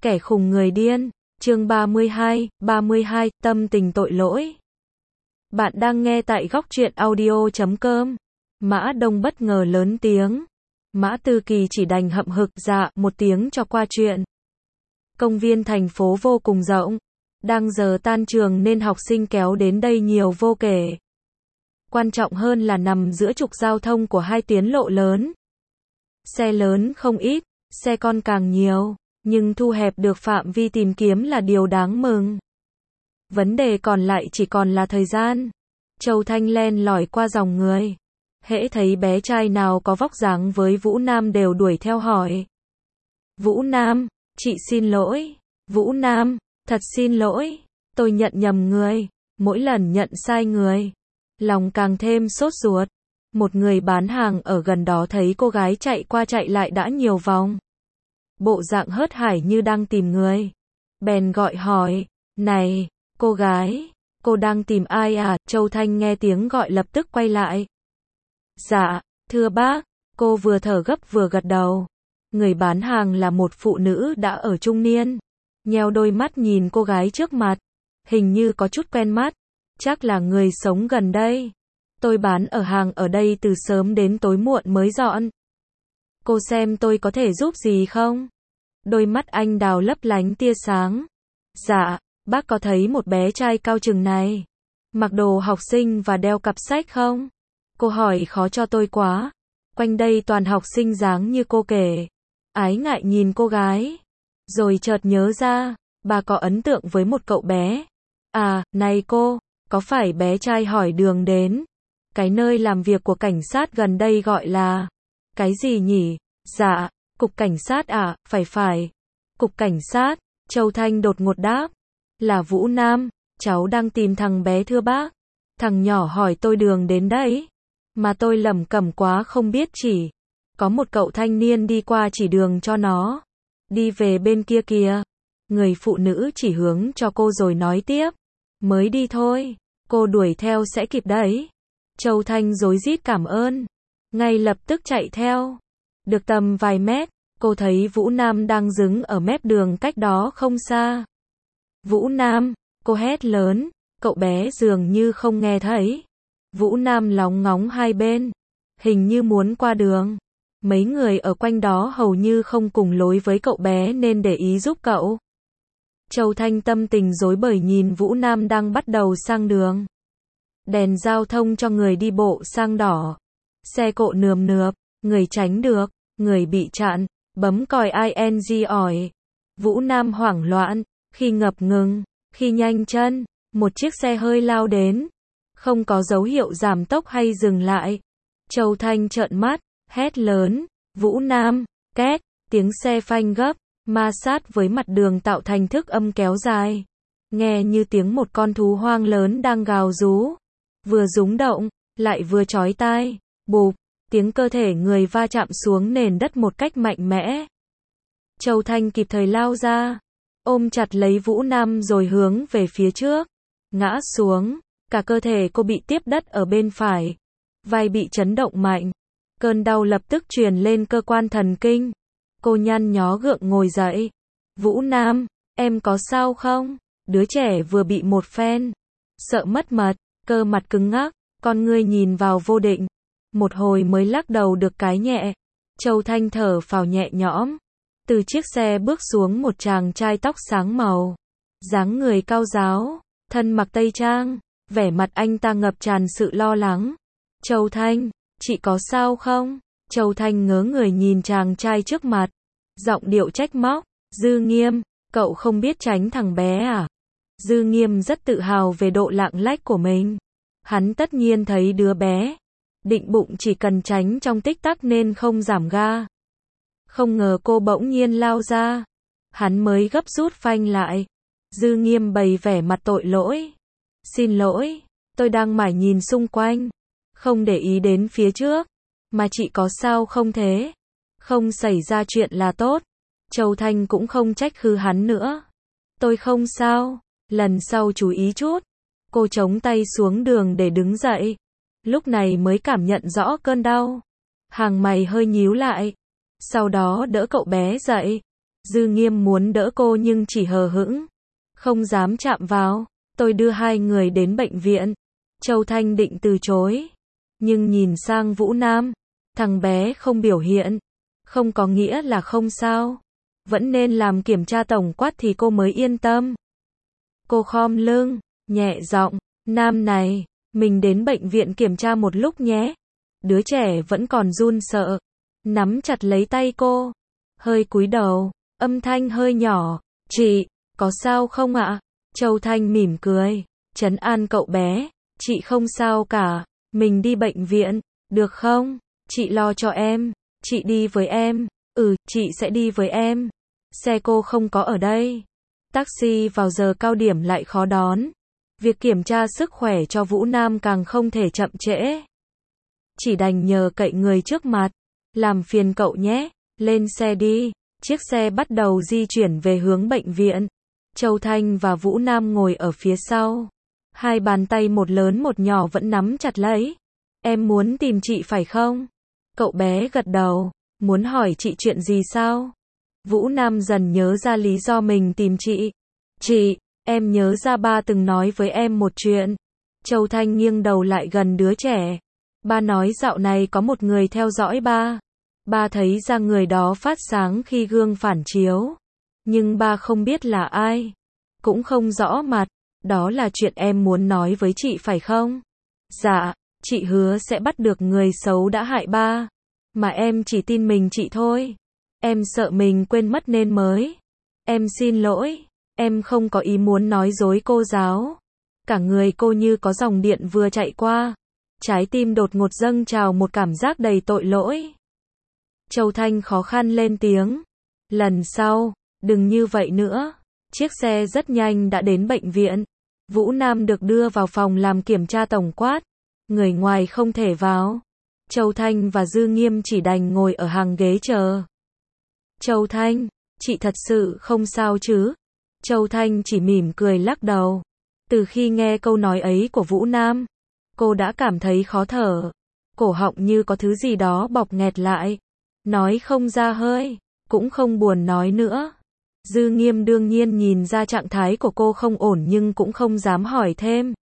Kẻ khùng người điên, chương 32, tâm tình tội lỗi. Bạn đang nghe tại góc truyện audio.com. Mã Đông bất ngờ lớn tiếng. Mã Tư Kỳ chỉ đành hậm hực dạ một tiếng cho qua chuyện. Công viên thành phố vô cùng rộng. Đang giờ tan trường nên học sinh kéo đến đây nhiều vô kể. Quan trọng hơn là nằm giữa trục giao thông của hai tuyến lộ lớn. Xe lớn không ít, xe con càng nhiều. Nhưng thu hẹp được phạm vi tìm kiếm là điều đáng mừng. Vấn đề còn lại chỉ còn là thời gian. Châu Thanh len lỏi qua dòng người. Hễ thấy bé trai nào có vóc dáng với Vũ Nam đều đuổi theo hỏi. Vũ Nam, chị xin lỗi. Vũ Nam, thật xin lỗi. Tôi nhận nhầm người. Mỗi lần nhận sai người, lòng càng thêm sốt ruột. Một người bán hàng ở gần đó thấy cô gái chạy qua chạy lại đã nhiều vòng. Bộ dạng hớt hải như đang tìm người. Bèn gọi hỏi, này, cô gái, cô đang tìm ai à? Châu Thanh nghe tiếng gọi lập tức quay lại. Dạ, thưa bác, cô vừa thở gấp vừa gật đầu. Người bán hàng là một phụ nữ đã ở trung niên. Nheo đôi mắt nhìn cô gái trước mặt. Hình như có chút quen mắt. Chắc là người sống gần đây. Tôi bán ở hàng ở đây từ sớm đến tối muộn mới dọn. Cô xem tôi có thể giúp gì không? Đôi mắt anh đào lấp lánh tia sáng. Dạ, bác có thấy một bé trai cao chừng này, mặc đồ học sinh và đeo cặp sách không? Cô hỏi khó cho tôi quá. Quanh đây toàn học sinh dáng như cô kể. Ái ngại nhìn cô gái. Rồi chợt nhớ ra, bà có ấn tượng với một cậu bé. À, này cô, có phải bé trai hỏi đường đến cái nơi làm việc của cảnh sát gần đây gọi là cái gì nhỉ? Dạ, cục cảnh sát à? Phải. Cục cảnh sát. Châu Thanh đột ngột đáp. Là Vũ Nam, cháu đang tìm thằng bé thưa bác. Thằng nhỏ hỏi tôi đường đến đấy. Mà tôi lẩm cẩm quá không biết chỉ. Có một cậu thanh niên đi qua chỉ đường cho nó. Đi về bên kia kìa. Người phụ nữ chỉ hướng cho cô rồi nói tiếp. Mới đi thôi, cô đuổi theo sẽ kịp đấy. Châu Thanh rối rít cảm ơn. Ngay lập tức chạy theo. Được tầm vài mét, cô thấy Vũ Nam đang đứng ở mép đường cách đó không xa. Vũ Nam, cô hét lớn, cậu bé dường như không nghe thấy. Vũ Nam lóng ngóng hai bên, hình như muốn qua đường. Mấy người ở quanh đó hầu như không cùng lối với cậu bé nên để ý giúp cậu. Châu Thanh tâm tình rối bời nhìn Vũ Nam đang bắt đầu sang đường. Đèn giao thông cho người đi bộ sang đỏ. Xe cộ nườm nượp, người tránh được, người bị chặn, bấm còi ing ỏi. Vũ Nam hoảng loạn, khi ngập ngừng, khi nhanh chân, một chiếc xe hơi lao đến. Không có dấu hiệu giảm tốc hay dừng lại. Châu Thanh trợn mắt, hét lớn, Vũ Nam, két, tiếng xe phanh gấp, ma sát với mặt đường tạo thành thức âm kéo dài. Nghe như tiếng một con thú hoang lớn đang gào rú. Vừa rúng động, lại vừa chói tai. Bụp, tiếng cơ thể người va chạm xuống nền đất một cách mạnh mẽ. Châu Thanh kịp thời lao ra, ôm chặt lấy Vũ Nam rồi hướng về phía trước. Ngã xuống, cả cơ thể cô bị tiếp đất ở bên phải. Vai bị chấn động mạnh. Cơn đau lập tức truyền lên cơ quan thần kinh. Cô nhăn nhó gượng ngồi dậy. Vũ Nam, em có sao không? Đứa trẻ vừa bị một phen sợ mất mật, cơ mặt cứng ngắc, con ngươi nhìn vào vô định. Một hồi mới lắc đầu được cái nhẹ. Châu Thanh thở phào nhẹ nhõm. Từ chiếc xe bước xuống một chàng trai tóc sáng màu, dáng người cao ráo, thân mặc tây trang, vẻ mặt anh ta ngập tràn sự lo lắng. Châu Thanh, chị có sao không? Châu Thanh ngớ người nhìn chàng trai trước mặt, giọng điệu trách móc. Dư Nghiêm, cậu không biết tránh thằng bé à? Dư Nghiêm rất tự hào về độ lạng lách của mình. Hắn tất nhiên thấy đứa bé định bụng chỉ cần tránh trong tích tắc nên không giảm ga. Không ngờ cô bỗng nhiên lao ra. Hắn mới gấp rút phanh lại. Dư Nghiêm bày vẻ mặt tội lỗi. Xin lỗi, tôi đang mải nhìn xung quanh, không để ý đến phía trước. Mà chị có sao không thế? Không xảy ra chuyện là tốt. Châu Thanh cũng không trách cứ hắn nữa. Tôi không sao, lần sau chú ý chút. Cô chống tay xuống đường để đứng dậy. Lúc này mới cảm nhận rõ cơn đau. Hàng mày hơi nhíu lại. Sau đó đỡ cậu bé dậy. Dư Nghiêm muốn đỡ cô nhưng chỉ hờ hững, không dám chạm vào. Tôi đưa hai người đến bệnh viện. Châu Thanh định từ chối, nhưng nhìn sang Vũ Nam, thằng bé không biểu hiện, không có nghĩa là không sao. Vẫn nên làm kiểm tra tổng quát thì cô mới yên tâm. Cô khom lưng, nhẹ giọng, Nam này, mình đến bệnh viện kiểm tra một lúc nhé. Đứa trẻ vẫn còn run sợ, nắm chặt lấy tay cô, hơi cúi đầu, âm thanh hơi nhỏ, chị, có sao không ạ? Châu Thanh mỉm cười, trấn an cậu bé, chị không sao cả, mình đi bệnh viện, được không? Chị lo cho em, chị đi với em, chị sẽ đi với em. Xe cô không có ở đây. Taxi vào giờ cao điểm lại khó đón. Việc kiểm tra sức khỏe cho Vũ Nam càng không thể chậm trễ. Chỉ đành nhờ cậy người trước mặt. Làm phiền cậu nhé, lên xe đi. Chiếc xe bắt đầu di chuyển về hướng bệnh viện. Châu Thanh và Vũ Nam ngồi ở phía sau. Hai bàn tay một lớn một nhỏ vẫn nắm chặt lấy. Em muốn tìm chị phải không? Cậu bé gật đầu. Muốn hỏi chị chuyện gì sao? Vũ Nam dần nhớ ra lý do mình tìm chị. Chị, em nhớ ra ba từng nói với em một chuyện. Châu Thanh nghiêng đầu lại gần đứa trẻ. Ba nói dạo này có một người theo dõi ba. Ba thấy ra người đó phát sáng khi gương phản chiếu. Nhưng ba không biết là ai. Cũng không rõ mặt. Đó là chuyện em muốn nói với chị phải không? Dạ, chị hứa sẽ bắt được người xấu đã hại ba. Mà em chỉ tin mình chị thôi. Em sợ mình quên mất nên mới. Em xin lỗi. Em không có ý muốn nói dối cô giáo. Cả người cô như có dòng điện vừa chạy qua. Trái tim đột ngột dâng trào một cảm giác đầy tội lỗi. Châu Thanh khó khăn lên tiếng. Lần sau, đừng như vậy nữa. Chiếc xe rất nhanh đã đến bệnh viện. Vũ Nam được đưa vào phòng làm kiểm tra tổng quát. Người ngoài không thể vào. Châu Thanh và Dư Nghiêm chỉ đành ngồi ở hàng ghế chờ. Châu Thanh, chị thật sự không sao chứ? Châu Thanh chỉ mỉm cười lắc đầu. Từ khi nghe câu nói ấy của Vũ Nam, cô đã cảm thấy khó thở. Cổ họng như có thứ gì đó bọc nghẹt lại. Nói không ra hơi, cũng không buồn nói nữa. Dư Nghiêm đương nhiên nhìn ra trạng thái của cô không ổn nhưng cũng không dám hỏi thêm.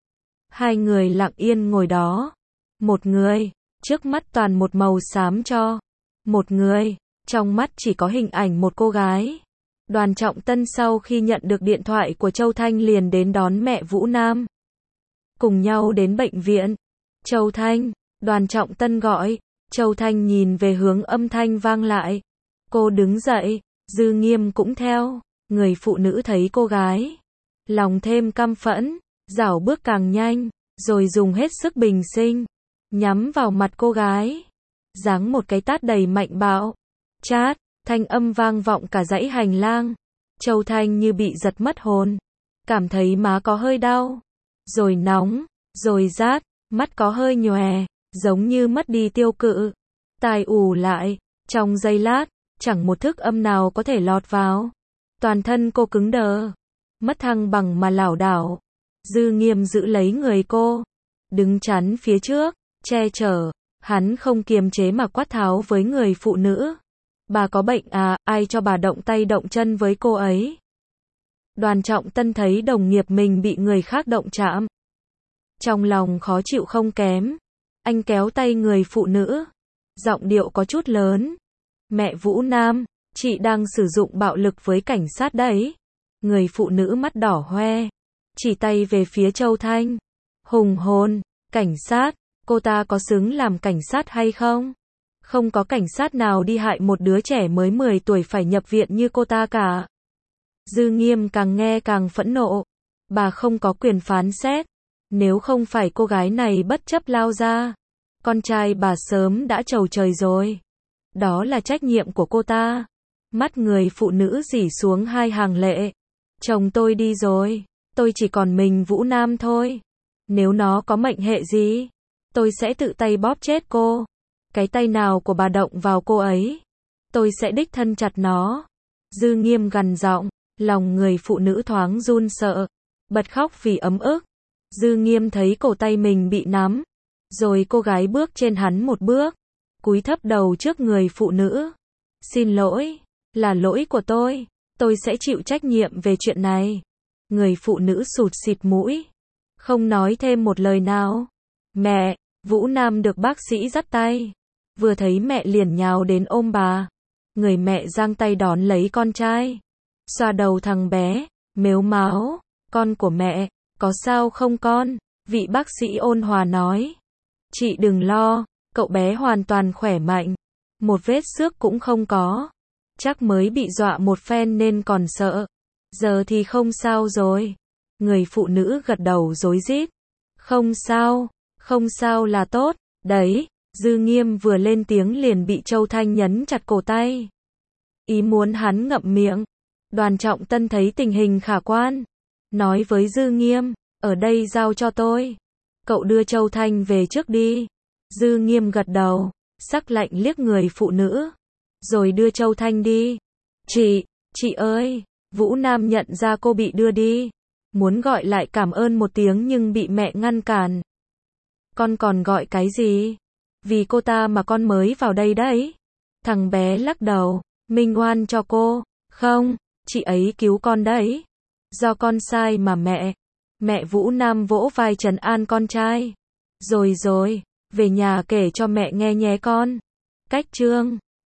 Hai người lặng yên ngồi đó. Một người, trước mắt toàn một màu xám cho. Một người, trong mắt chỉ có hình ảnh một cô gái. Đoàn Trọng Tân sau khi nhận được điện thoại của Châu Thanh liền đến đón mẹ Vũ Nam. Cùng nhau đến bệnh viện. Châu Thanh, Đoàn Trọng Tân gọi. Châu Thanh nhìn về hướng âm thanh vang lại. Cô đứng dậy, Dư Nghiêm cũng theo. Người phụ nữ thấy cô gái, lòng thêm căm phẫn, rảo bước càng nhanh, rồi dùng hết sức bình sinh, nhắm vào mặt cô gái. Giáng một cái tát đầy mạnh bạo. Chát, thanh âm vang vọng cả dãy hành lang. Châu Thanh như bị giật mất hồn. Cảm thấy má có hơi đau, rồi nóng, rồi rát, mắt có hơi nhòe, giống như mất đi tiêu cự. Tai ù lại, trong giây lát, chẳng một thức âm nào có thể lọt vào. Toàn thân cô cứng đờ, mất thăng bằng mà lảo đảo. Dư Nghiêm giữ lấy người cô, đứng chắn phía trước, che chở. Hắn không kiềm chế mà quát tháo với người phụ nữ. Bà có bệnh à, ai cho bà động tay động chân với cô ấy? Đoàn Trọng Tân thấy đồng nghiệp mình bị người khác động chạm. Trong lòng khó chịu không kém. Anh kéo tay người phụ nữ. Giọng điệu có chút lớn. Mẹ Vũ Nam, chị đang sử dụng bạo lực với cảnh sát đấy. Người phụ nữ mắt đỏ hoe. Chỉ tay về phía Châu Thanh. Hùng hồn, cảnh sát, cô ta có xứng làm cảnh sát hay không? Không có cảnh sát nào đi hại một đứa trẻ mới 10 tuổi phải nhập viện như cô ta cả. Dư Nghiêm càng nghe càng phẫn nộ. Bà không có quyền phán xét. Nếu không phải cô gái này bất chấp lao ra, con trai bà sớm đã trầu trời rồi. Đó là trách nhiệm của cô ta. Mắt người phụ nữ rỉ xuống hai hàng lệ. Chồng tôi đi rồi, tôi chỉ còn mình Vũ Nam thôi. Nếu nó có mệnh hệ gì, tôi sẽ tự tay bóp chết cô. Cái tay nào của bà động vào cô ấy, tôi sẽ đích thân chặt nó. Dư Nghiêm gằn giọng, lòng người phụ nữ thoáng run sợ, bật khóc vì ấm ức. Dư Nghiêm thấy cổ tay mình bị nắm, rồi cô gái bước trên hắn một bước, cúi thấp đầu trước người phụ nữ. Xin lỗi, Là lỗi của tôi sẽ chịu trách nhiệm về chuyện này. Người phụ nữ sụt sịt mũi, không nói thêm một lời nào. Mẹ, Vũ Nam được bác sĩ dắt tay. Vừa thấy mẹ liền nhào đến ôm bà. Người mẹ giang tay đón lấy con trai. Xoa đầu thằng bé, mếu máo. Con của mẹ, có sao không con? Vị bác sĩ ôn hòa nói. Chị đừng lo, cậu bé hoàn toàn khỏe mạnh. Một vết xước cũng không có. Chắc mới bị dọa một phen nên còn sợ. Giờ thì không sao rồi. Người phụ nữ gật đầu rối rít. Không sao là tốt. Đấy, Dư Nghiêm vừa lên tiếng liền bị Châu Thanh nhấn chặt cổ tay. Ý muốn hắn ngậm miệng. Đoàn Trọng Tân thấy tình hình khả quan. Nói với Dư Nghiêm, ở đây giao cho tôi. Cậu đưa Châu Thanh về trước đi. Dư Nghiêm gật đầu, sắc lạnh liếc người phụ nữ. Rồi đưa Châu Thanh đi. Chị ơi, Vũ Nam nhận ra cô bị đưa đi. Muốn gọi lại cảm ơn một tiếng nhưng bị mẹ ngăn cản. Con còn gọi cái gì? Vì cô ta mà con mới vào đây đấy. Thằng bé lắc đầu, minh oan cho cô. Không, chị ấy cứu con đấy. Do con sai mà mẹ. Mẹ Vũ Nam vỗ vai trấn an con trai. Rồi, về nhà kể cho mẹ nghe nhé con. Cách chương